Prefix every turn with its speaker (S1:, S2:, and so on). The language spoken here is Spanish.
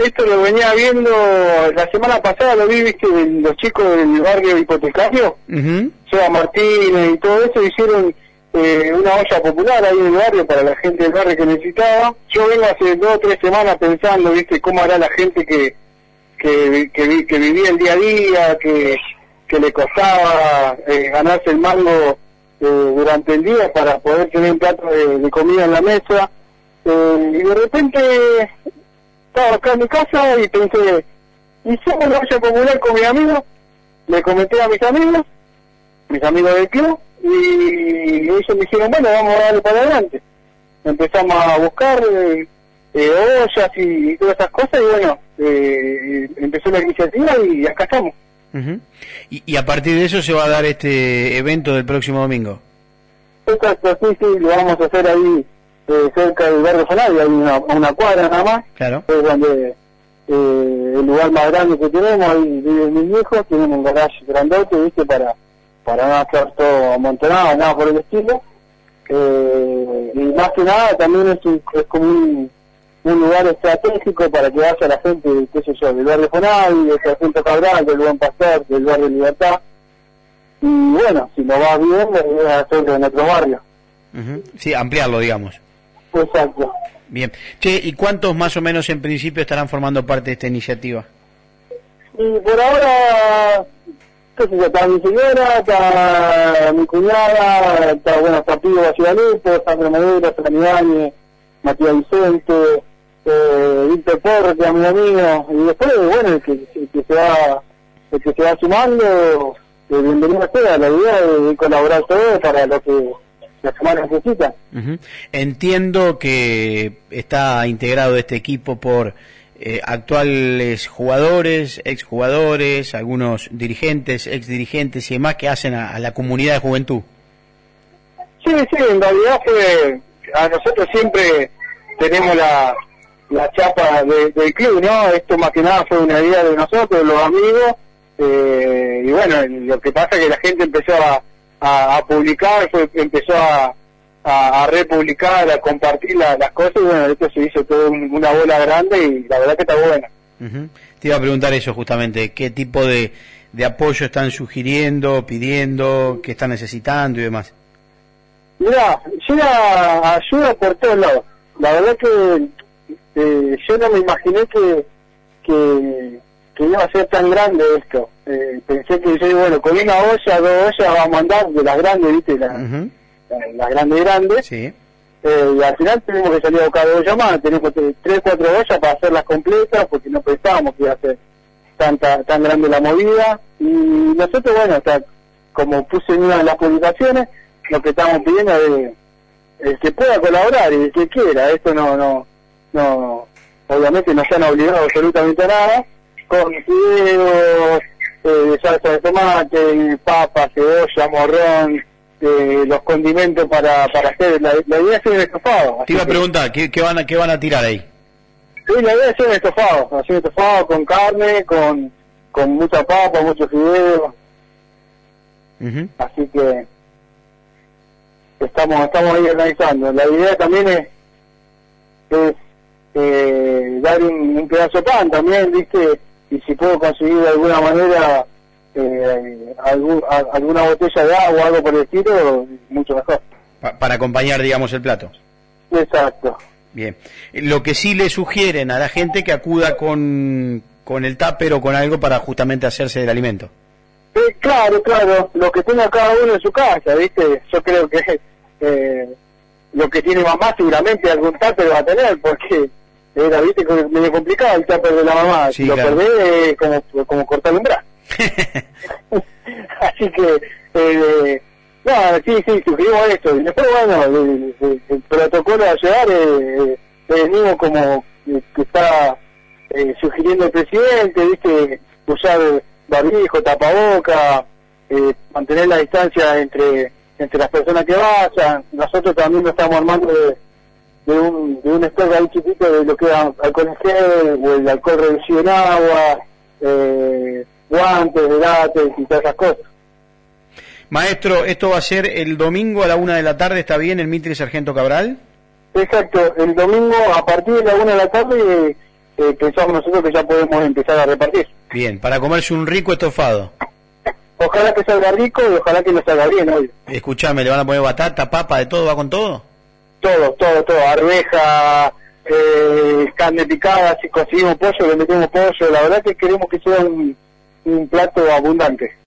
S1: esto lo venía viendo la semana pasada, lo vi, viste, de los chicos del barrio hipotecario, Seba Martínez y todo eso, hicieron una olla popular ahí en el barrio para la gente del barrio que necesitaba. Yo vengo hace 2 o 3 semanas pensando, viste, cómo hará la gente que vivía el día a día, que le costaba ganarse el mango durante el día para poder tener un plato de comida en la mesa. Y de repente estaba acá en mi casa y pensé, hicimos una olla popular con mis amigos, le comenté a mis amigos del club, y ellos me dijeron, bueno, vamos a darle para adelante. Empezamos a buscar ollas y todas esas cosas, y bueno, empezó la iniciativa y acá estamos.
S2: Y a partir de eso se va a dar este evento del próximo domingo.
S1: Exacto, sí, lo vamos a hacer ahí cerca del barrio Zonal, hay una cuadra nada más.
S2: Claro.
S1: Es donde el lugar más grande que tenemos, ahí viven mis viejos, tienen un garage grandote, viste, para no estar todo amontonado, nada por el estilo. Y más que nada también es como un lugar estratégico para que vaya la gente, qué sé yo, del barrio Fonal, del Sargento Cabral, del Buen Pastor, del barrio Libertad. Y bueno, si no va bien, la idea es hacerlo en otro barrio.
S2: Sí, ampliarlo, digamos.
S1: Exacto.
S2: Bien. Che, ¿y cuántos más o menos en principio estarán formando parte de esta iniciativa?
S1: Y por ahora, qué sé yo, está mi señora, está mi cuñada, está Pío Basilaneto, Sandra Medero, Sanidani, Matías Vicente, Víctor Porro, que es mi amigo, y después, bueno, el que se va sumando, bienvenido sea, la idea de colaborar todos para lo que la semana necesita.
S2: Entiendo que está integrado este equipo por actuales jugadores, exjugadores, algunos dirigentes, exdirigentes y demás que hacen a la comunidad de juventud.
S1: Sí, en realidad a nosotros siempre tenemos la chapa del club, ¿no? Esto más que nada fue una idea de nosotros, los amigos, y bueno, lo que pasa es que la gente empezó a publicar, empezó a republicar, a compartir las cosas, y bueno, esto se hizo todo una bola grande y la verdad que está buena.
S2: Te iba a preguntar eso justamente, ¿qué tipo de apoyo están sugiriendo, pidiendo, qué están necesitando y demás?
S1: Mirá, llega ayuda por todos lados. La verdad que yo no me imaginé que iba a ser tan grande esto. Pensé que yo, bueno, con una olla, 2 ollas vamos a andar, de las grandes, ¿viste? Las grandes.
S2: Sí.
S1: Y al final tenemos que salir a buscar 2 ollas más. Tenemos 3, 4 ollas para hacerlas completas, porque no pensábamos que iba a ser tan grande la movida. Y nosotros, bueno, como puse en una de las publicaciones, lo que estamos pidiendo es el que pueda colaborar y el que quiera. Esto no obviamente no están obligados absolutamente a nada, con fideos, salsa de tomate, papas, cebolla, morrón, los condimentos para hacer, la idea es hacer un estofado.
S2: Te iba a preguntar, ¿qué van a tirar ahí?
S1: Sí, la idea es hacer un estofado con carne, con mucha papa, mucho fideo. Así que estamos ahí organizando. La idea también es dar un pedazo de pan también, ¿viste? Y si puedo conseguir de alguna manera alguna botella de agua o algo por el estilo, mucho mejor.
S2: Para acompañar, digamos, el plato.
S1: Exacto.
S2: Bien. Lo que sí le sugieren a la gente que acuda con el tupper o con algo para justamente hacerse del alimento.
S1: Claro, lo que tenga cada uno en su casa, ¿viste? Yo creo que lo que tiene mamá seguramente algún tupper va a tener, porque era, ¿viste? Medio complicado el tupper de la mamá.
S2: Sí,
S1: si lo
S2: claro.
S1: perdés como cortar un brazo. Así que sí, sugerimos esto. Y después, bueno, el protocolo a llevar es mismo como que está sugiriendo el presidente, ¿viste? Usar barbijo, tapaboca, mantener la distancia entre las personas que vayan. Nosotros también nos estamos armando de un stock ahí chiquito de lo que es alcohol en gel, o el alcohol reducido en agua, guantes, látex y todas esas cosas.
S2: Maestro, esto va a ser el domingo a la 1 de la tarde, ¿está bien? El Mitre Sargento Cabral.
S1: Exacto, el domingo a partir de la 1 de la tarde pensamos nosotros que ya podemos empezar a repartir.
S2: Bien, para comerse un rico estofado.
S1: Ojalá que salga rico y ojalá que nos salga bien hoy.
S2: Escuchame, ¿le van a poner batata, papa, de todo? ¿Va con todo?
S1: Todo, arveja, carne picada, si conseguimos pollo, le metemos pollo. La verdad que queremos que sea un plato abundante.